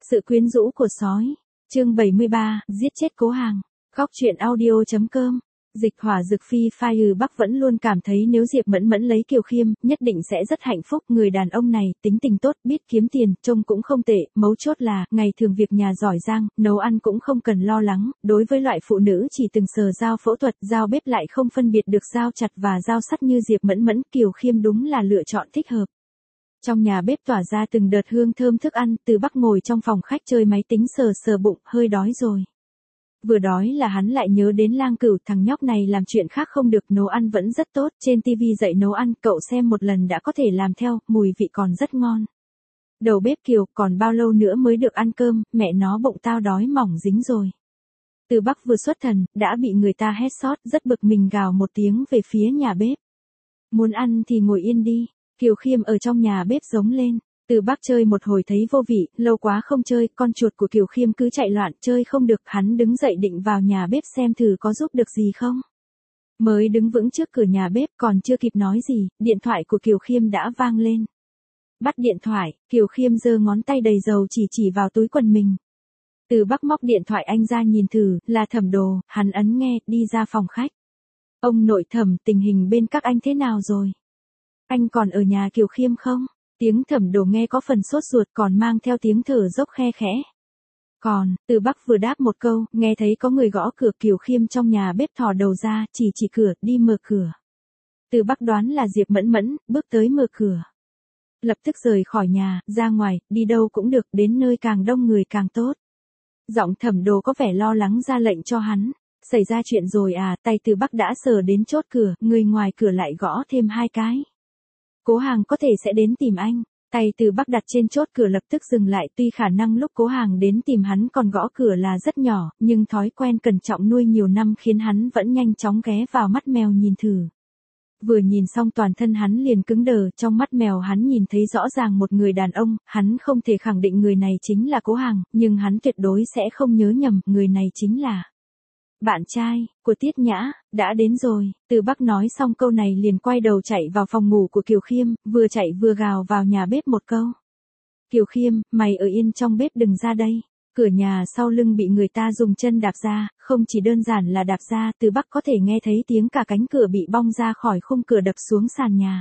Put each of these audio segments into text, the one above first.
Sự quyến rũ của sói. Chương 73, giết chết Cố Hàng. Góc truyện audio.com. Dịch Hỏa Dực Phi Fire Bắc vẫn luôn cảm thấy nếu Diệp Mẫn Mẫn lấy Kiều Khiêm, nhất định sẽ rất hạnh phúc. Người đàn ông này, tính tình tốt, biết kiếm tiền, trông cũng không tệ, mấu chốt là, ngày thường việc nhà giỏi giang, nấu ăn cũng không cần lo lắng. Đối với loại phụ nữ chỉ từng sờ dao phẫu thuật, dao bếp lại không phân biệt được dao chặt và dao sắt như Diệp Mẫn Mẫn, Kiều Khiêm đúng là lựa chọn thích hợp. Trong nhà bếp tỏa ra từng đợt hương thơm thức ăn, Từ Bắc ngồi trong phòng khách chơi máy tính sờ sờ bụng, hơi đói rồi. Vừa đói là hắn lại nhớ đến Lang Cửu, thằng nhóc này làm chuyện khác không được, nấu ăn vẫn rất tốt, trên tivi dạy nấu ăn, cậu xem một lần đã có thể làm theo, mùi vị còn rất ngon. Đầu bếp Kiều, còn bao lâu nữa mới được ăn cơm, mẹ nó bụng tao đói mỏng dính rồi. Từ Bắc vừa xuất thần, đã bị người ta hét sót, rất bực mình gào một tiếng về phía nhà bếp. Muốn ăn thì ngồi yên đi. Kiều Khiêm ở trong nhà bếp giống lên. Từ Bắc chơi một hồi thấy vô vị, lâu quá không chơi, con chuột của Kiều Khiêm cứ chạy loạn, chơi không được, hắn đứng dậy định vào nhà bếp xem thử có giúp được gì không. Mới đứng vững trước cửa nhà bếp, còn chưa kịp nói gì, điện thoại của Kiều Khiêm đã vang lên. Bắt điện thoại, Kiều Khiêm giơ ngón tay đầy dầu chỉ vào túi quần mình. Từ Bắc móc điện thoại anh ra nhìn thử, là Thẩm Đồ, hắn ấn nghe, đi ra phòng khách. Ông nội Thẩm, tình hình bên các anh thế nào rồi? Anh còn ở nhà Kiều Khiêm không? Tiếng Thẩm Đồ nghe có phần sốt ruột, còn mang theo tiếng thở dốc khe khẽ. Còn, Từ Bắc vừa đáp một câu, nghe thấy có người gõ cửa. Kiều Khiêm trong nhà bếp thò đầu ra, chỉ cửa, đi mở cửa. Từ Bắc đoán là Diệp Mẫn Mẫn, bước tới mở cửa. Lập tức rời khỏi nhà, ra ngoài, đi đâu cũng được, đến nơi càng đông người càng tốt. Giọng Thẩm Đồ có vẻ lo lắng ra lệnh cho hắn. Xảy ra chuyện rồi à? Tay Từ Bắc đã sờ đến chốt cửa, người ngoài cửa lại gõ thêm 2 cái. Cố Hàng có thể sẽ đến tìm anh. Tay Từ Bắc đặt trên chốt cửa lập tức dừng lại, tuy khả năng lúc Cố Hàng đến tìm hắn còn gõ cửa là rất nhỏ, nhưng thói quen cẩn trọng nuôi nhiều năm khiến hắn vẫn nhanh chóng ghé vào mắt mèo nhìn thử. Vừa nhìn xong toàn thân hắn liền cứng đờ, trong mắt mèo hắn nhìn thấy rõ ràng một người đàn ông, hắn không thể khẳng định người này chính là Cố Hàng, nhưng hắn tuyệt đối sẽ không nhớ nhầm, người này chính là bạn trai của Tiết Nhã. Đã đến rồi. Từ Bắc nói xong câu này liền quay đầu chạy vào phòng ngủ của Kiều Khiêm, vừa chạy vừa gào vào nhà bếp một câu. Kiều Khiêm, mày ở yên trong bếp đừng ra đây. Cửa nhà sau lưng bị người ta dùng chân đạp ra, không chỉ đơn giản là đạp ra, Từ Bắc có thể nghe thấy tiếng cả cánh cửa bị bong ra khỏi khung cửa đập xuống sàn nhà.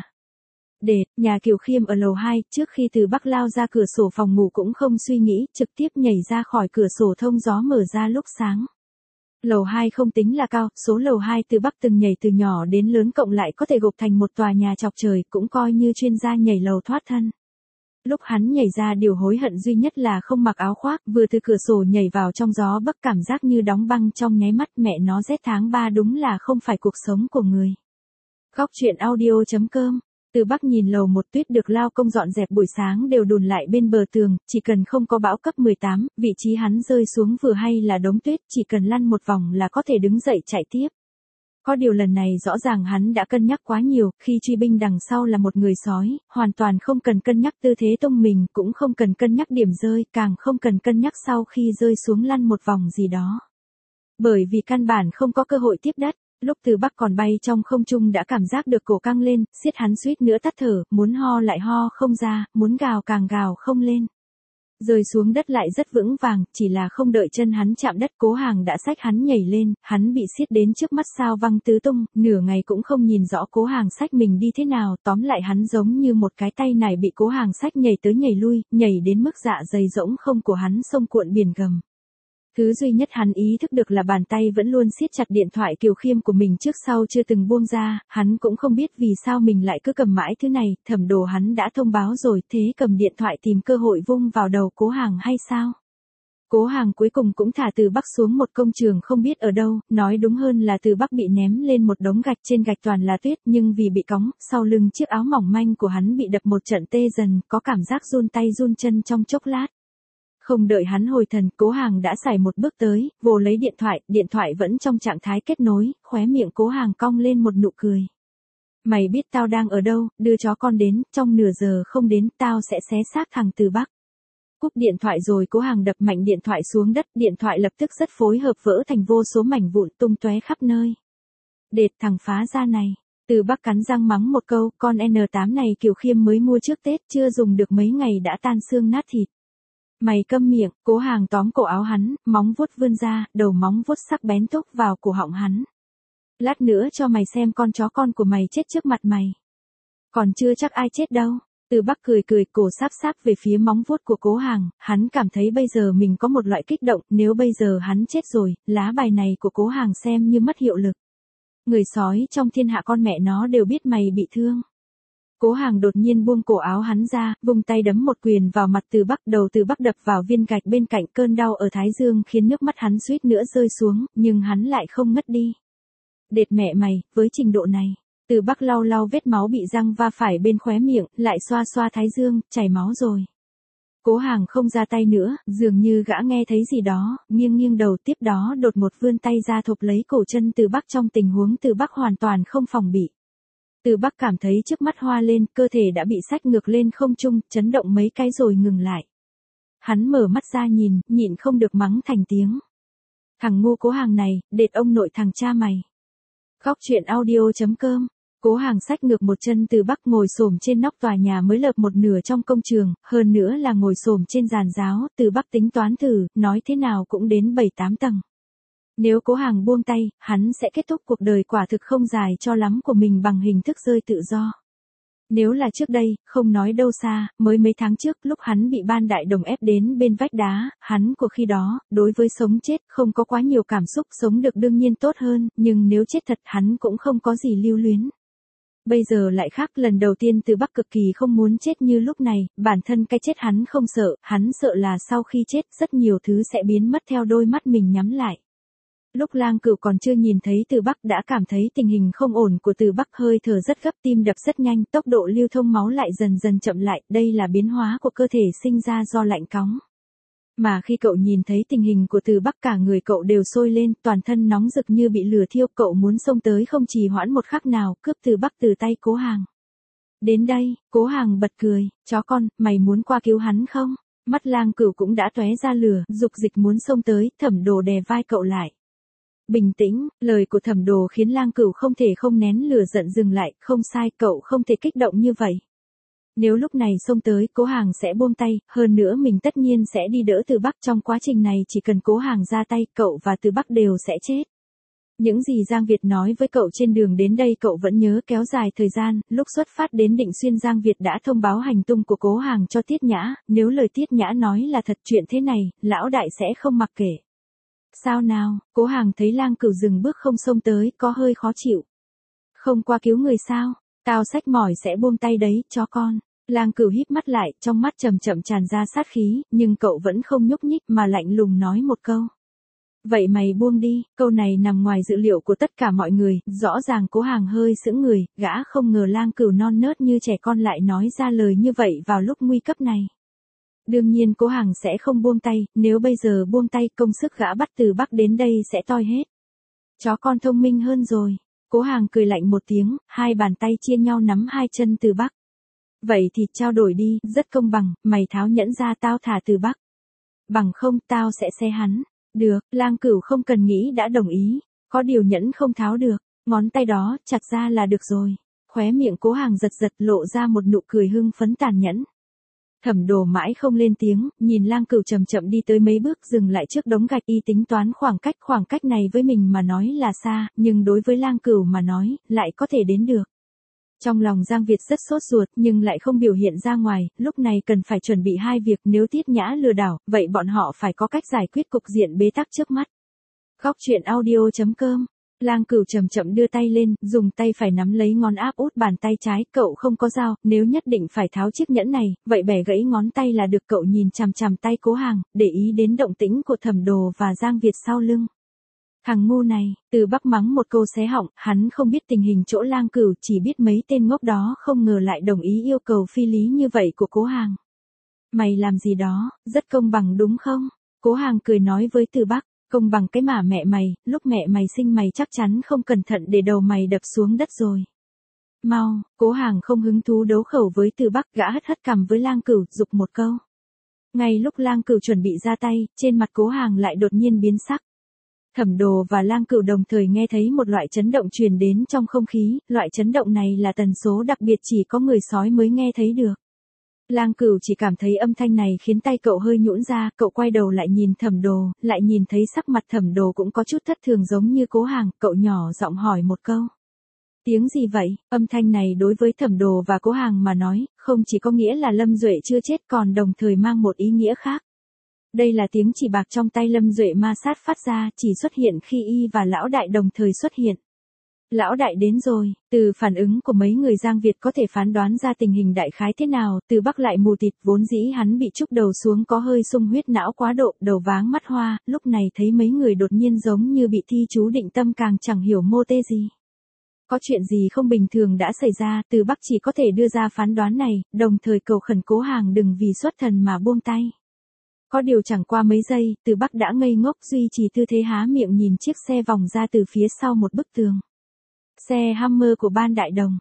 Nhà Kiều Khiêm ở lầu 2, trước khi Từ Bắc lao ra cửa sổ phòng ngủ cũng không suy nghĩ, trực tiếp nhảy ra khỏi cửa sổ thông gió mở ra lúc sáng. Lầu 2 không tính là cao, số lầu 2 Từ Bắc từng nhảy từ nhỏ đến lớn cộng lại có thể gộp thành một tòa nhà chọc trời, cũng coi như chuyên gia nhảy lầu thoát thân. Lúc hắn nhảy ra điều hối hận duy nhất là không mặc áo khoác, vừa từ cửa sổ nhảy vào trong gió bấc cảm giác như đóng băng trong nháy mắt, mẹ nó rét tháng 3 đúng là không phải cuộc sống của người. Góc truyện audio.com. Từ Bắc nhìn lầu 1 Tuyết được lao công dọn dẹp buổi sáng đều đùn lại bên bờ tường, chỉ cần không có bão cấp 18, vị trí hắn rơi xuống vừa hay là đống tuyết, chỉ cần lăn một vòng là có thể đứng dậy chạy tiếp. Có điều lần này rõ ràng hắn đã cân nhắc quá nhiều, khi truy binh đằng sau là một người sói, hoàn toàn không cần cân nhắc tư thế tung mình, cũng không cần cân nhắc điểm rơi, càng không cần cân nhắc sau khi rơi xuống lăn một vòng gì đó. Bởi vì căn bản không có cơ hội tiếp đất. Lúc Từ Bắc còn bay trong không trung đã cảm giác được cổ căng lên, siết hắn suýt nữa tắt thở, muốn ho lại ho không ra, muốn gào càng gào không lên. Rơi xuống đất lại rất vững vàng, chỉ là không đợi chân hắn chạm đất Cố Hàng đã xách hắn nhảy lên, hắn bị siết đến trước mắt sao văng tứ tung, nửa ngày cũng không nhìn rõ Cố Hàng xách mình đi thế nào, tóm lại hắn giống như một cái tay nải bị Cố Hàng xách nhảy tới nhảy lui, nhảy đến mức dạ dày rỗng không của hắn sông cuộn biển gầm. Thứ duy nhất hắn ý thức được là bàn tay vẫn luôn siết chặt điện thoại Kiều Khiêm của mình trước sau chưa từng buông ra, hắn cũng không biết vì sao mình lại cứ cầm mãi thứ này, Thẩm Đồ hắn đã thông báo rồi, thế cầm điện thoại tìm cơ hội vung vào đầu Cố Hàng hay sao? Cố Hàng cuối cùng cũng thả Từ Bắc xuống một công trường không biết ở đâu, nói đúng hơn là Từ Bắc bị ném lên một đống gạch, trên gạch toàn là tuyết, nhưng vì bị cóng, sau lưng chiếc áo mỏng manh của hắn bị đập một trận tê dần, có cảm giác run tay run chân trong chốc lát. Không đợi hắn hồi thần, Cố Hàng đã xài một bước tới, vồ lấy điện thoại vẫn trong trạng thái kết nối, khóe miệng Cố Hàng cong lên một nụ cười. Mày biết tao đang ở đâu, đưa chó con đến, trong nửa giờ không đến, tao sẽ xé xác thằng Từ Bắc. Cúp điện thoại rồi Cố Hàng đập mạnh điện thoại xuống đất, điện thoại lập tức rất phối hợp vỡ thành vô số mảnh vụn tung tóe khắp nơi. Thằng phá ra này. Từ Bắc cắn răng mắng một câu, con N8 này Kiều Khiêm mới mua trước Tết, chưa dùng được mấy ngày đã tan xương nát thịt. Mày câm miệng, Cố Hàng tóm cổ áo hắn, móng vuốt vươn ra, đầu móng vuốt sắc bén thúc vào cổ họng hắn. Lát nữa cho mày xem con chó con của mày chết trước mặt mày. Còn chưa chắc ai chết đâu. Từ Bắc cười cười, cổ sáp sáp về phía móng vuốt của Cố Hàng, hắn cảm thấy bây giờ mình có một loại kích động, nếu bây giờ hắn chết rồi, lá bài này của Cố Hàng xem như mất hiệu lực. Người sói trong thiên hạ con mẹ nó đều biết mày bị thương. Cố Hàng đột nhiên buông cổ áo hắn ra, vung tay đấm một quyền vào mặt Từ Bắc, đầu Từ Bắc đập vào viên gạch bên cạnh, cơn đau ở thái dương khiến nước mắt hắn suýt nữa rơi xuống, nhưng hắn lại không ngất đi. Đệt mẹ mày, với trình độ này. Từ Bắc lau lau vết máu bị răng va phải bên khóe miệng, lại xoa xoa thái dương, chảy máu rồi. Cố Hàng không ra tay nữa, dường như gã nghe thấy gì đó, nghiêng nghiêng đầu, tiếp đó đột một vươn tay ra thộp lấy cổ chân Từ Bắc trong tình huống Từ Bắc hoàn toàn không phòng bị. Từ Bắc cảm thấy trước mắt hoa lên, cơ thể đã bị xách ngược lên không trung, chấn động mấy cái rồi ngừng lại. Hắn mở mắt ra nhìn, nhịn không được mắng thành tiếng. Thằng ngu Cố Hàng này, đệt ông nội thằng cha mày. Khóc chuyện audio.com. Cố Hàng xách ngược một chân Từ Bắc ngồi xổm trên nóc tòa nhà mới lợp một nửa trong công trường, hơn nữa là ngồi xổm trên giàn giáo, Từ Bắc tính toán thử, nói thế nào cũng đến 7-8 tầng. Nếu Cố Hàng buông tay, hắn sẽ kết thúc cuộc đời quả thực không dài cho lắm của mình bằng hình thức rơi tự do. Nếu là trước đây, không nói đâu xa, mới mấy tháng trước, lúc hắn bị ban đại đồng ép đến bên vách đá, hắn của khi đó, đối với sống chết, không có quá nhiều cảm xúc, sống được đương nhiên tốt hơn, nhưng nếu chết thật hắn cũng không có gì lưu luyến. Bây giờ lại khác, lần đầu tiên Từ Bắc cực kỳ không muốn chết như lúc này, bản thân cái chết hắn không sợ, hắn sợ là sau khi chết, rất nhiều thứ sẽ biến mất theo đôi mắt mình nhắm lại. Lúc Lang Cửu còn chưa nhìn thấy Từ Bắc đã cảm thấy tình hình không ổn của Từ Bắc, hơi thở rất gấp, tim đập rất nhanh, tốc độ lưu thông máu lại dần dần chậm lại, đây là biến hóa của cơ thể sinh ra do lạnh cóng. Mà khi cậu nhìn thấy tình hình của Từ Bắc, cả người cậu đều sôi lên, toàn thân nóng rực như bị lửa thiêu, cậu muốn xông tới không trì hoãn một khắc nào, cướp Từ Bắc từ tay Cố Hàng. Đến đây, Cố Hàng bật cười, chó con, mày muốn qua cứu hắn không? Mắt Lang Cửu cũng đã tóe ra lửa, dục dịch muốn xông tới, Thẩm Đồ đè vai cậu lại. Bình tĩnh, lời của Thẩm Đồ khiến Lang Cửu không thể không nén lửa giận dừng lại, không sai, cậu không thể kích động như vậy. Nếu lúc này xông tới, Cố Hàng sẽ buông tay, hơn nữa mình tất nhiên sẽ đi đỡ Từ Bắc, trong quá trình này chỉ cần Cố Hàng ra tay, cậu và Từ Bắc đều sẽ chết. Những gì Giang Việt nói với cậu trên đường đến đây cậu vẫn nhớ, kéo dài thời gian, lúc xuất phát đến Định Xuyên Giang Việt đã thông báo hành tung của Cố Hàng cho Tiết Nhã, nếu lời Tiết Nhã nói là thật, chuyện thế này, lão đại sẽ không mặc kệ. Sao nào, Cố Hàng thấy Lang Cửu dừng bước không xông tới, có hơi khó chịu. Không qua cứu người sao? Tao xách mỏi sẽ buông tay đấy, chó con. Lang Cửu híp mắt lại, trong mắt chậm chậm tràn ra sát khí, nhưng cậu vẫn không nhúc nhích mà lạnh lùng nói một câu. Vậy mày buông đi, câu này nằm ngoài dự liệu của tất cả mọi người, rõ ràng Cố Hàng hơi sững người, gã không ngờ Lang Cửu non nớt như trẻ con lại nói ra lời như vậy vào lúc nguy cấp này. Đương nhiên Cố Hàng sẽ không buông tay, nếu bây giờ buông tay công sức gã bắt Từ Bắc đến đây sẽ toi hết. Chó con thông minh hơn rồi. Cố Hàng cười lạnh một tiếng, hai bàn tay chia nhau nắm hai chân Từ Bắc. Vậy thì trao đổi đi, rất công bằng, mày tháo nhẫn ra tao thả Từ Bắc. Bằng không tao sẽ xé hắn. Được, Lang Cửu không cần nghĩ đã đồng ý, có điều nhẫn không tháo được, ngón tay đó chặt ra là được rồi. Khóe miệng Cố Hàng giật giật lộ ra một nụ cười hưng phấn tàn nhẫn. Thẩm Đồ mãi không lên tiếng, nhìn Lang Cửu chậm chậm đi tới mấy bước dừng lại trước đống gạch, y tính toán khoảng cách này với mình mà nói là xa, nhưng đối với Lang Cửu mà nói, lại có thể đến được. Trong lòng Giang Việt rất sốt ruột nhưng lại không biểu hiện ra ngoài, lúc này cần phải chuẩn bị hai việc, nếu Tiết Nhã lừa đảo, vậy bọn họ phải có cách giải quyết cục diện bế tắc trước mắt. Khóc chuyện audio.com. Lang Cửu chậm chậm đưa tay lên, dùng tay phải nắm lấy ngón áp út bàn tay trái, cậu không có dao, nếu nhất định phải tháo chiếc nhẫn này, vậy bẻ gãy ngón tay là được, cậu nhìn chằm chằm tay Cố Hàng, để ý đến động tĩnh của Thẩm Đồ và Giang Việt sau lưng. Thằng ngu này, Từ Bắc mắng một câu xé họng, hắn không biết tình hình chỗ Lang Cửu, chỉ biết mấy tên ngốc đó không ngờ lại đồng ý yêu cầu phi lý như vậy của Cố Hàng. Mày làm gì đó, rất công bằng đúng không? Cố Hàng cười nói với Từ Bắc, công bằng cái mà mẹ mày, lúc mẹ mày sinh mày chắc chắn không cẩn thận để đầu mày đập xuống đất rồi. Mau, Cố Hàng không hứng thú đấu khẩu với Từ Bắc, gã hất hất cằm với Lang Cửu, giục một câu. Ngay lúc Lang Cửu chuẩn bị ra tay, trên mặt Cố Hàng lại đột nhiên biến sắc. Thẩm Đồ và Lang Cửu đồng thời nghe thấy một loại chấn động truyền đến trong không khí, loại chấn động này là tần số đặc biệt chỉ có người sói mới nghe thấy được. Lang Cửu chỉ cảm thấy âm thanh này khiến tay cậu hơi nhũn ra, cậu quay đầu lại nhìn Thẩm Đồ, lại nhìn thấy sắc mặt Thẩm Đồ cũng có chút thất thường giống như Cố Hàng, cậu nhỏ giọng hỏi một câu. Tiếng gì vậy? Âm thanh này đối với Thẩm Đồ và Cố Hàng mà nói, không chỉ có nghĩa là Lâm Duệ chưa chết còn đồng thời mang một ý nghĩa khác. Đây là tiếng chỉ bạc trong tay Lâm Duệ ma sát phát ra, chỉ xuất hiện khi y và lão đại đồng thời xuất hiện. Lão đại đến rồi, từ phản ứng của mấy người Giang Việt có thể phán đoán ra tình hình đại khái thế nào, Từ Bắc lại mù tịt, vốn dĩ hắn bị trúc đầu xuống có hơi sung huyết não quá độ, đầu váng mắt hoa, lúc này thấy mấy người đột nhiên giống như bị thi chú định tâm càng chẳng hiểu mô tê gì. Có chuyện gì không bình thường đã xảy ra, Từ Bắc chỉ có thể đưa ra phán đoán này, đồng thời cầu khẩn Cố Hàng đừng vì xuất thần mà buông tay. Có điều chẳng qua mấy giây, Từ Bắc đã ngây ngốc duy trì tư thế há miệng nhìn chiếc xe vòng ra từ phía sau một bức tường. Xe Hummer của Ban Đại Đồng.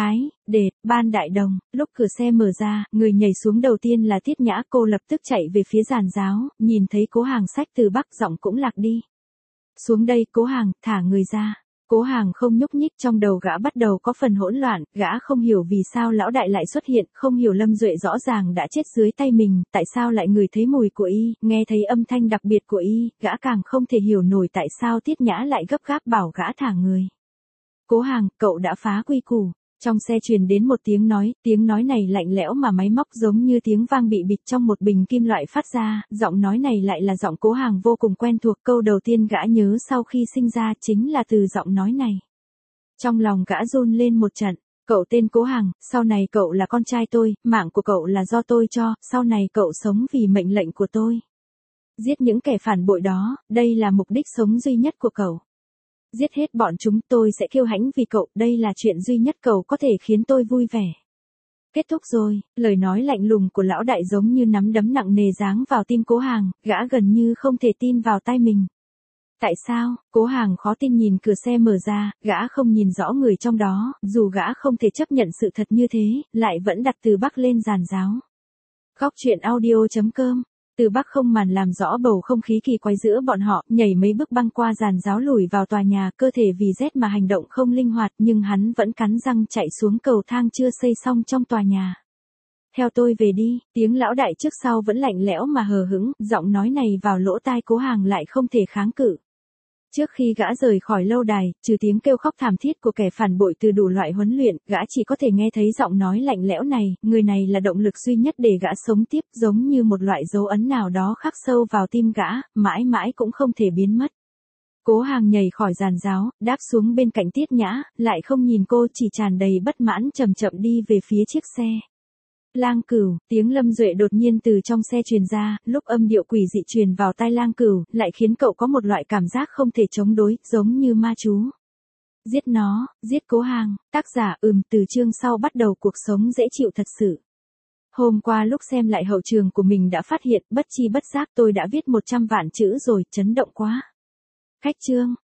Ban Đại Đồng, lúc cửa xe mở ra, người nhảy xuống đầu tiên là Tiết Nhã, cô lập tức chạy về phía giàn giáo, nhìn thấy Cố Hàng xách Từ Bắc giọng cũng lạc đi. Xuống đây Cố Hàng, thả người ra. Cố Hàng không nhúc nhích, trong đầu gã bắt đầu có phần hỗn loạn, gã không hiểu vì sao lão đại lại xuất hiện, không hiểu Lâm Duệ rõ ràng đã chết dưới tay mình, tại sao lại ngửi thấy mùi của y, nghe thấy âm thanh đặc biệt của y, gã càng không thể hiểu nổi tại sao Tiết Nhã lại gấp gáp bảo gã thả người. Cố Hàng, cậu đã phá quy củ. Trong xe truyền đến một tiếng nói này lạnh lẽo mà máy móc giống như tiếng vang bị bịt trong một bình kim loại phát ra, giọng nói này lại là giọng Cố Hàng vô cùng quen thuộc, câu đầu tiên gã nhớ sau khi sinh ra chính là từ giọng nói này. Trong lòng gã run lên một trận, cậu tên Cố Hàng, sau này cậu là con trai tôi, mạng của cậu là do tôi cho, sau này cậu sống vì mệnh lệnh của tôi. Giết những kẻ phản bội đó, đây là mục đích sống duy nhất của cậu. Giết hết bọn chúng, tôi sẽ kiêu hãnh vì cậu, đây là chuyện duy nhất cậu có thể khiến tôi vui vẻ. Kết thúc rồi, lời nói lạnh lùng của lão đại giống như nắm đấm nặng nề giáng vào tim Cố Hàng, gã gần như không thể tin vào tai mình. Tại sao? Cố Hàng khó tin nhìn cửa xe mở ra, gã không nhìn rõ người trong đó, dù gã không thể chấp nhận sự thật như thế, lại vẫn đặt Từ Bắc lên giàn giáo. Góc truyện audio.com. Từ Bắc không màn làm rõ bầu không khí kỳ quái giữa bọn họ, nhảy mấy bước băng qua giàn giáo lùi vào tòa nhà, cơ thể vì rét mà hành động không linh hoạt, nhưng hắn vẫn cắn răng chạy xuống cầu thang chưa xây xong trong tòa nhà. Theo tôi về đi, tiếng lão đại trước sau vẫn lạnh lẽo mà hờ hững, giọng nói này vào lỗ tai Cố Hàng lại không thể kháng cự. Trước khi gã rời khỏi lâu đài, trừ tiếng kêu khóc thảm thiết của kẻ phản bội từ đủ loại huấn luyện, gã chỉ có thể nghe thấy giọng nói lạnh lẽo này, người này là động lực duy nhất để gã sống tiếp, giống như một loại dấu ấn nào đó khắc sâu vào tim gã, mãi mãi cũng không thể biến mất. Cố Hàng nhảy khỏi giàn giáo, đáp xuống bên cạnh Tiết Nhã, lại không nhìn cô, chỉ tràn đầy bất mãn chậm chậm đi về phía chiếc xe. Lang Cửu, tiếng Lâm Duệ đột nhiên từ trong xe truyền ra, lúc âm điệu quỷ dị truyền vào tai Lang Cửu, lại khiến cậu có một loại cảm giác không thể chống đối, giống như ma chú. Giết nó, giết Cố Hàng, tác giả từ chương sau bắt đầu cuộc sống dễ chịu thật sự. Hôm qua lúc xem lại hậu trường của mình đã phát hiện, bất chi bất giác tôi đã viết 100 vạn chữ rồi, chấn động quá. Khách chương,